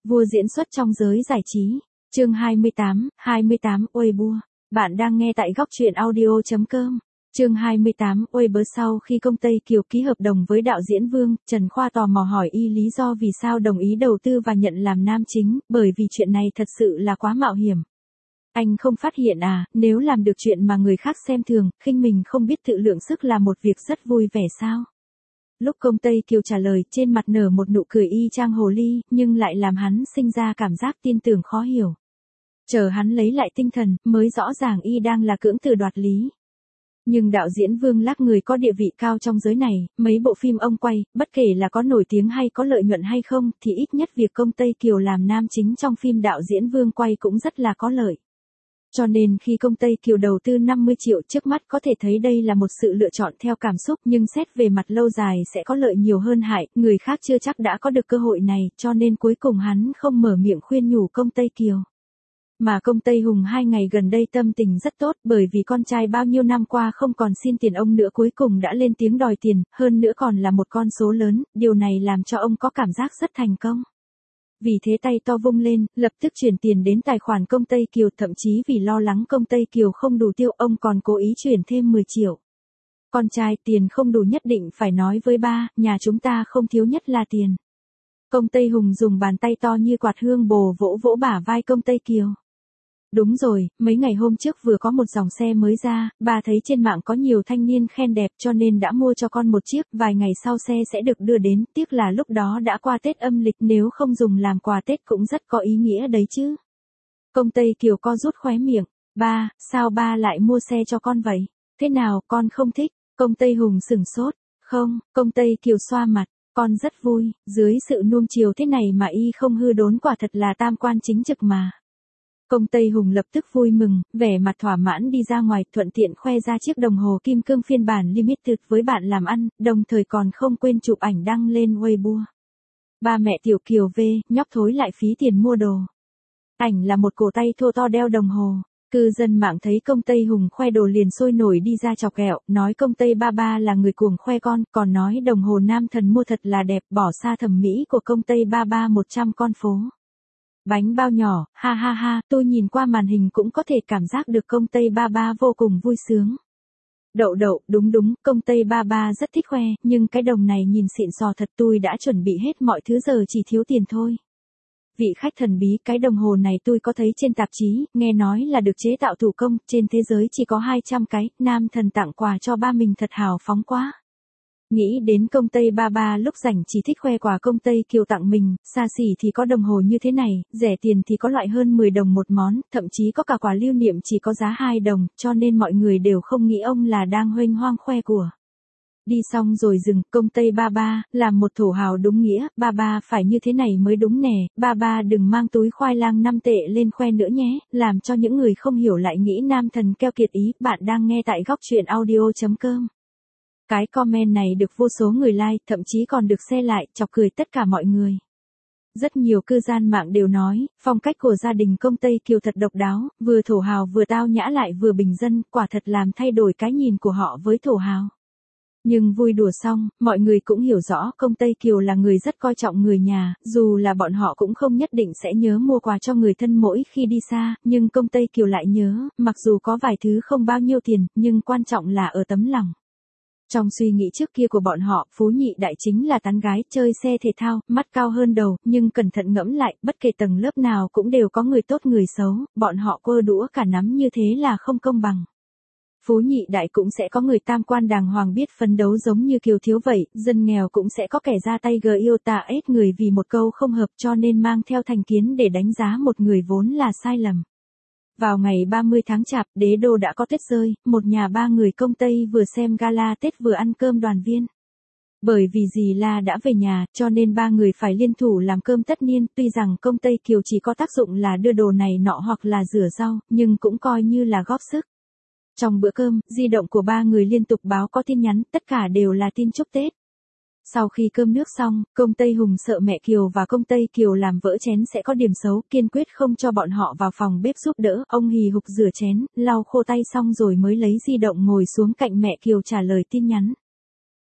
Vua diễn xuất trong giới giải trí. Chương 28, Weibo. Bạn đang nghe tại góc truyện audio.com. Chương 28, Weibo. Sau khi công Tây Kiều ký hợp đồng với đạo diễn Vương, Trần Khoa tò mò hỏi y lý do vì sao đồng ý đầu tư và nhận làm nam chính, bởi vì chuyện này thật sự là quá mạo hiểm. Anh không phát hiện à, nếu làm được chuyện mà người khác xem thường, khinh mình không biết tự lượng sức là một việc rất vui vẻ sao? Lúc công Tây Kiều trả lời, trên mặt nở một nụ cười y chang hồ ly, nhưng lại làm hắn sinh ra cảm giác tin tưởng khó hiểu. Chờ hắn lấy lại tinh thần, mới rõ ràng y đang là cưỡng từ đoạt lý. Nhưng đạo diễn Vương Lác người có địa vị cao trong giới này, mấy bộ phim ông quay, bất kể là có nổi tiếng hay có lợi nhuận hay không, thì ít nhất việc công Tây Kiều làm nam chính trong phim đạo diễn Vương quay cũng rất là có lợi. Cho nên khi công Tây Kiều đầu tư 50 triệu trước mắt có thể thấy đây là một sự lựa chọn theo cảm xúc, nhưng xét về mặt lâu dài sẽ có lợi nhiều hơn hại, người khác chưa chắc đã có được cơ hội này, cho nên cuối cùng hắn không mở miệng khuyên nhủ công Tây Kiều. Mà công Tây Hùng 2 ngày gần đây tâm tình rất tốt, bởi vì con trai bao nhiêu năm qua không còn xin tiền ông nữa cuối cùng đã lên tiếng đòi tiền, hơn nữa còn là một con số lớn, điều này làm cho ông có cảm giác rất thành công. Vì thế tay to vung lên, lập tức chuyển tiền đến tài khoản công Tây Kiều, thậm chí vì lo lắng công Tây Kiều không đủ tiêu, ông còn cố ý chuyển thêm 10 triệu. Con trai, tiền không đủ nhất định phải nói với ba, nhà chúng ta không thiếu nhất là tiền. Công Tây Hùng dùng bàn tay to như quạt hương bồ vỗ vỗ bả vai công Tây Kiều. Đúng rồi, mấy ngày hôm trước vừa có một dòng xe mới ra, bà thấy trên mạng có nhiều thanh niên khen đẹp cho nên đã mua cho con một chiếc, vài ngày sau xe sẽ được đưa đến, tiếc là lúc đó đã qua Tết âm lịch, nếu không dùng làm quà Tết cũng rất có ý nghĩa đấy chứ. Công Tây Kiều co rút khóe miệng, ba, sao ba lại mua xe cho con vậy? Thế nào, con không thích? Công Tây Hùng sửng sốt, không, công Tây Kiều xoa mặt, con rất vui, dưới sự nuông chiều thế này mà y không hư đốn quả thật là tam quan chính trực mà. Công Tây Hùng lập tức vui mừng, vẻ mặt thỏa mãn đi ra ngoài, thuận tiện khoe ra chiếc đồng hồ kim cương phiên bản limited với bạn làm ăn, đồng thời còn không quên chụp ảnh đăng lên Weibo. Ba mẹ Tiểu Kiều về, nhóc thối lại phí tiền mua đồ. Ảnh là một cổ tay thô to đeo đồng hồ. Cư dân mạng thấy công Tây Hùng khoe đồ liền sôi nổi đi ra chọc ghẹo, nói công Tây ba ba là người cuồng khoe con, còn nói đồng hồ nam thần mua thật là đẹp, bỏ xa thẩm mỹ của công Tây ba ba 100 con phố. Bánh bao nhỏ, ha ha ha, tôi nhìn qua màn hình cũng có thể cảm giác được công Tây ba ba vô cùng vui sướng. Đậu đậu, đúng đúng, công Tây ba ba rất thích khoe, nhưng cái đồng này nhìn xịn sò thật, tôi đã chuẩn bị hết mọi thứ giờ chỉ thiếu tiền thôi. Vị khách thần bí, cái đồng hồ này tôi có thấy trên tạp chí, nghe nói là được chế tạo thủ công, trên thế giới chỉ có 200 cái, nam thần tặng quà cho ba mình thật hào phóng quá. Nghĩ đến công Tây ba ba lúc rảnh chỉ thích khoe quà công Tây Kiều tặng mình, xa xỉ thì có đồng hồ như thế này, rẻ tiền thì có loại hơn 10 đồng một món, thậm chí có cả quà lưu niệm chỉ có giá 2 đồng, cho nên mọi người đều không nghĩ ông là đang huênh hoang khoe của. Đi xong rồi dừng, công Tây ba ba, làm một thổ hào đúng nghĩa, ba ba phải như thế này mới đúng nè, ba ba đừng mang túi khoai lang 5 tệ lên khoe nữa nhé, làm cho những người không hiểu lại nghĩ nam thần keo kiệt ý. Bạn đang nghe tại góc truyện audio.com. Cái comment này được vô số người like, thậm chí còn được share lại, chọc cười tất cả mọi người. Rất nhiều cư dân mạng đều nói, phong cách của gia đình công Tây Kiều thật độc đáo, vừa thổ hào vừa tao nhã lại vừa bình dân, quả thật làm thay đổi cái nhìn của họ với thổ hào. Nhưng vui đùa xong, mọi người cũng hiểu rõ công Tây Kiều là người rất coi trọng người nhà, dù là bọn họ cũng không nhất định sẽ nhớ mua quà cho người thân mỗi khi đi xa, nhưng công Tây Kiều lại nhớ, mặc dù có vài thứ không bao nhiêu tiền, nhưng quan trọng là ở tấm lòng. Trong suy nghĩ trước kia của bọn họ, phú nhị đại chính là tán gái, chơi xe thể thao, mắt cao hơn đầu, nhưng cẩn thận ngẫm lại, bất kể tầng lớp nào cũng đều có người tốt người xấu, bọn họ quơ đũa cả nắm như thế là không công bằng. Phú nhị đại cũng sẽ có người tam quan đàng hoàng biết phấn đấu giống như Kiều Thiếu vậy, dân nghèo cũng sẽ có kẻ ra tay gờ yêu tà ết người vì một câu không hợp cho nên mang theo thành kiến để đánh giá một người vốn là sai lầm. Vào ngày 30 tháng Chạp, đế đô đã có tuyết rơi, một nhà ba người công Tây vừa xem gala Tết vừa ăn cơm đoàn viên. Bởi vì dì La đã về nhà, cho nên ba người phải liên thủ làm cơm tất niên, tuy rằng công Tây Kiều chỉ có tác dụng là đưa đồ này nọ hoặc là rửa rau, nhưng cũng coi như là góp sức. Trong bữa cơm, di động của ba người liên tục báo có tin nhắn, tất cả đều là tin chúc Tết. Sau khi cơm nước xong, công Tây Hùng sợ mẹ Kiều và công Tây Kiều làm vỡ chén sẽ có điểm xấu, kiên quyết không cho bọn họ vào phòng bếp giúp đỡ, ông hì hục rửa chén, lau khô tay xong rồi mới lấy di động ngồi xuống cạnh mẹ Kiều trả lời tin nhắn.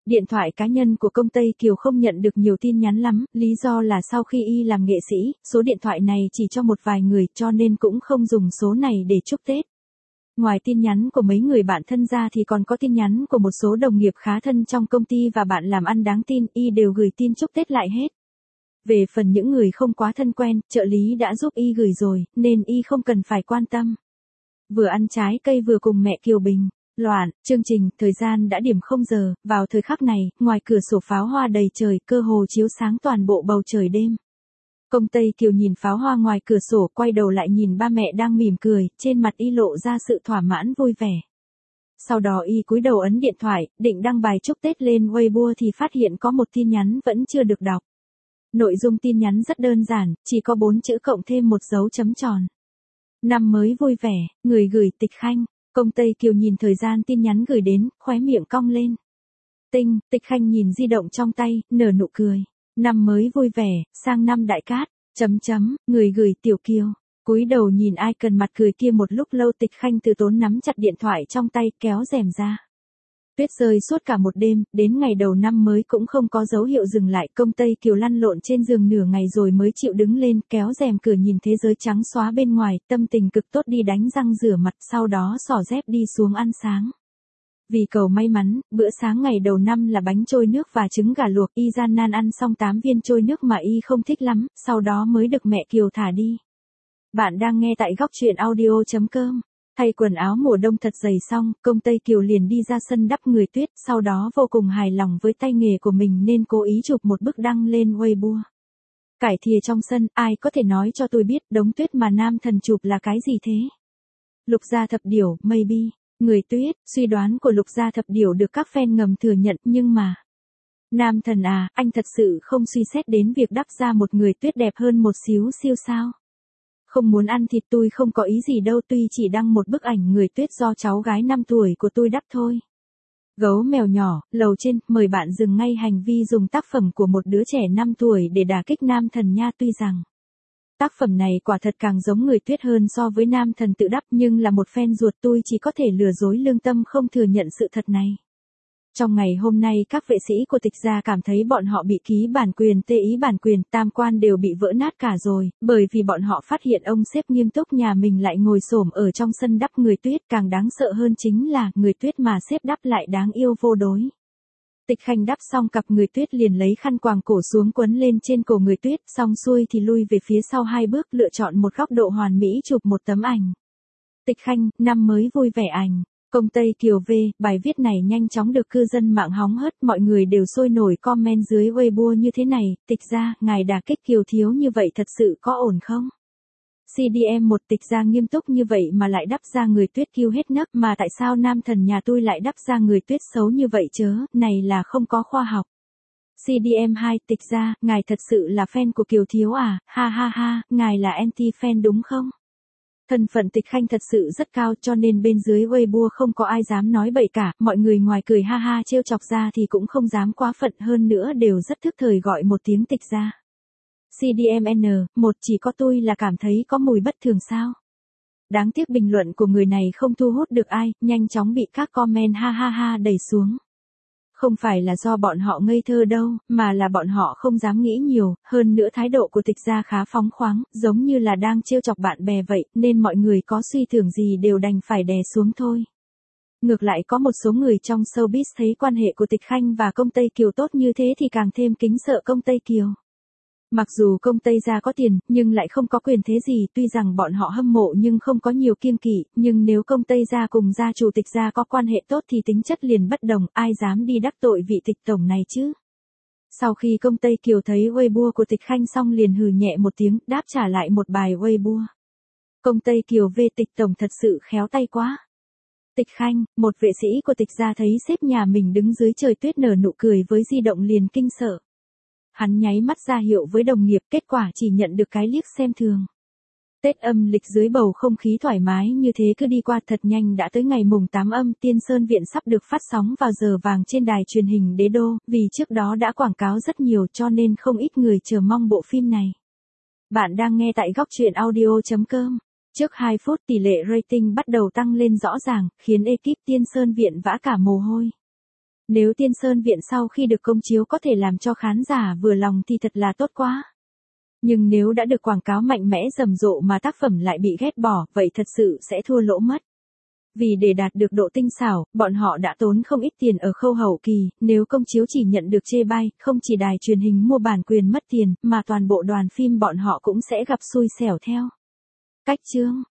Điện thoại cá nhân của công Tây Kiều không nhận được nhiều tin nhắn lắm, lý do là sau khi y làm nghệ sĩ, số điện thoại này chỉ cho một vài người cho nên cũng không dùng số này để chúc Tết. Ngoài tin nhắn của mấy người bạn thân ra thì còn có tin nhắn của một số đồng nghiệp khá thân trong công ty và bạn làm ăn đáng tin, y đều gửi tin chúc Tết lại hết. Về phần những người không quá thân quen, trợ lý đã giúp y gửi rồi, nên y không cần phải quan tâm. Vừa ăn trái cây vừa cùng mẹ Kiều Bình loạn, chương trình, thời gian đã điểm 0 giờ, vào thời khắc này, ngoài cửa sổ pháo hoa đầy trời, cơ hồ chiếu sáng toàn bộ bầu trời đêm. Công Tây Kiều nhìn pháo hoa ngoài cửa sổ, quay đầu lại nhìn ba mẹ đang mỉm cười, trên mặt y lộ ra sự thỏa mãn vui vẻ. Sau đó y cúi đầu ấn điện thoại, định đăng bài chúc Tết lên Weibo thì phát hiện có một tin nhắn vẫn chưa được đọc. Nội dung tin nhắn rất đơn giản, chỉ có 4 chữ cộng thêm một dấu chấm tròn. Năm mới vui vẻ, người gửi Tịch Khanh. Công Tây Kiều nhìn thời gian tin nhắn gửi đến, khóe miệng cong lên. Tịch Khanh nhìn di động trong tay, nở nụ cười. Năm mới vui vẻ, sang năm đại cát, người gửi Tiểu Kiều. Cúi đầu nhìn icon mặt cười kia một lúc lâu, Tịch Khanh từ tốn nắm chặt điện thoại trong tay, kéo rèm ra. Tuyết rơi suốt cả một đêm, đến ngày đầu năm mới cũng không có dấu hiệu dừng lại. Công Tây Kiều lăn lộn trên giường nửa ngày rồi mới chịu đứng lên, kéo rèm cửa nhìn thế giới trắng xóa bên ngoài, tâm tình cực tốt đi đánh răng rửa mặt, sau đó xỏ dép đi xuống ăn sáng. Vì cầu may mắn, bữa sáng ngày đầu năm là bánh trôi nước và trứng gà luộc, y gian nan ăn xong 8 viên trôi nước mà y không thích lắm, sau đó mới được mẹ Kiều thả đi. Bạn đang nghe tại góc truyện audio.com. Thay quần áo mùa đông thật dày xong, Công Tây Kiều liền đi ra sân đắp người tuyết, sau đó vô cùng hài lòng với tay nghề của mình nên cố ý chụp một bức đăng lên Weibo. Cải thìa trong sân, ai có thể nói cho tôi biết đống tuyết mà nam thần chụp là cái gì thế? Lục Gia Thập Điểu, maybe. Người tuyết, suy đoán của Lục Gia Thập Điểu được các fan ngầm thừa nhận, nhưng mà... Nam thần à, anh thật sự không suy xét đến việc đắp ra một người tuyết đẹp hơn một xíu siêu sao? Không muốn ăn thịt tôi không có ý gì đâu, tuy chỉ đăng một bức ảnh người tuyết do cháu gái 5 tuổi của tôi đắp thôi. Gấu mèo nhỏ, lầu trên, mời bạn dừng ngay hành vi dùng tác phẩm của một đứa trẻ 5 tuổi để đả kích nam thần nha. Tuy rằng tác phẩm này quả thật càng giống người tuyết hơn so với nam thần tự đắp, nhưng là một fan ruột tôi chỉ có thể lừa dối lương tâm không thừa nhận sự thật này. Trong ngày hôm nay các vệ sĩ của Tịch gia cảm thấy bọn họ bị ký bản quyền, tê ý bản quyền, tam quan đều bị vỡ nát cả rồi, bởi vì bọn họ phát hiện ông sếp nghiêm túc nhà mình lại ngồi xổm ở trong sân đắp người tuyết. Càng đáng sợ hơn chính là người tuyết mà sếp đắp lại đáng yêu vô đối. Tịch Khanh đắp xong cặp người tuyết liền lấy khăn quàng cổ xuống quấn lên trên cổ người tuyết, xong xuôi thì lui về phía sau 2 bước, lựa chọn một góc độ hoàn mỹ chụp một tấm ảnh. Tịch Khanh, năm mới vui vẻ ảnh. Công Tây Kiều V, bài viết này nhanh chóng được cư dân mạng hóng hớt, mọi người đều sôi nổi comment dưới Weibo như thế này: Tịch gia, ngài đả kích Kiều thiếu như vậy thật sự có ổn không? CDM một, Tịch gia nghiêm túc như vậy mà lại đắp ra người tuyết kiêu hết nấc, mà tại sao nam thần nhà tôi lại đắp ra người tuyết xấu như vậy chớ, này là không có khoa học. CDM 2, Tịch gia, ngài thật sự là fan của Kiều thiếu à, ha ha ha, ngài là anti-fan đúng không? Thân phận Tịch Khanh thật sự rất cao cho nên bên dưới Weibo không có ai dám nói bậy cả, mọi người ngoài cười ha ha trêu chọc ra thì cũng không dám quá phận, hơn nữa đều rất thức thời gọi một tiếng Tịch gia. CDMN, một chỉ có tôi là cảm thấy có mùi bất thường sao? Đáng tiếc bình luận của người này không thu hút được ai, nhanh chóng bị các comment ha ha ha đẩy xuống. Không phải là do bọn họ ngây thơ đâu, mà là bọn họ không dám nghĩ nhiều, hơn nữa thái độ của Tịch gia khá phóng khoáng, giống như là đang trêu chọc bạn bè vậy, nên mọi người có suy tưởng gì đều đành phải đè xuống thôi. Ngược lại có một số người trong showbiz thấy quan hệ của Tịch Khanh và Công Tây Kiều tốt như thế thì càng thêm kính sợ Công Tây Kiều. Mặc dù Công Tây gia có tiền, nhưng lại không có quyền thế gì, tuy rằng bọn họ hâm mộ nhưng không có nhiều kiêng kỵ, nhưng nếu Công Tây gia cùng gia chủ Tịch gia có quan hệ tốt thì tính chất liền bất đồng, ai dám đi đắc tội vị Tịch tổng này chứ. Sau khi Công Tây Kiều thấy Weibo của Tịch Khanh xong liền hừ nhẹ một tiếng, đáp trả lại một bài Weibo. Công Tây Kiều về Tịch tổng thật sự khéo tay quá. Tịch Khanh, một vệ sĩ của Tịch gia thấy sếp nhà mình đứng dưới trời tuyết nở nụ cười với di động liền kinh sợ. Hắn nháy mắt ra hiệu với đồng nghiệp, kết quả chỉ nhận được cái liếc xem thường. Tết âm lịch dưới bầu không khí thoải mái như thế cứ đi qua thật nhanh đã tới ngày mùng 8 âm, Tiên Sơn Viện sắp được phát sóng vào giờ vàng trên đài truyền hình Đế Đô, vì trước đó đã quảng cáo rất nhiều cho nên không ít người chờ mong bộ phim này. Bạn đang nghe tại góc truyện audio.com. Trước 2 phút tỷ lệ rating bắt đầu tăng lên rõ ràng, khiến ekip Tiên Sơn Viện vã cả mồ hôi. Nếu Tiên Sơn Viện sau khi được công chiếu có thể làm cho khán giả vừa lòng thì thật là tốt quá. Nhưng nếu đã được quảng cáo mạnh mẽ rầm rộ mà tác phẩm lại bị ghét bỏ, vậy thật sự sẽ thua lỗ mất. Vì để đạt được độ tinh xảo, bọn họ đã tốn không ít tiền ở khâu hậu kỳ, nếu công chiếu chỉ nhận được chê bai, không chỉ đài truyền hình mua bản quyền mất tiền, mà toàn bộ đoàn phim bọn họ cũng sẽ gặp xui xẻo theo. Cách chương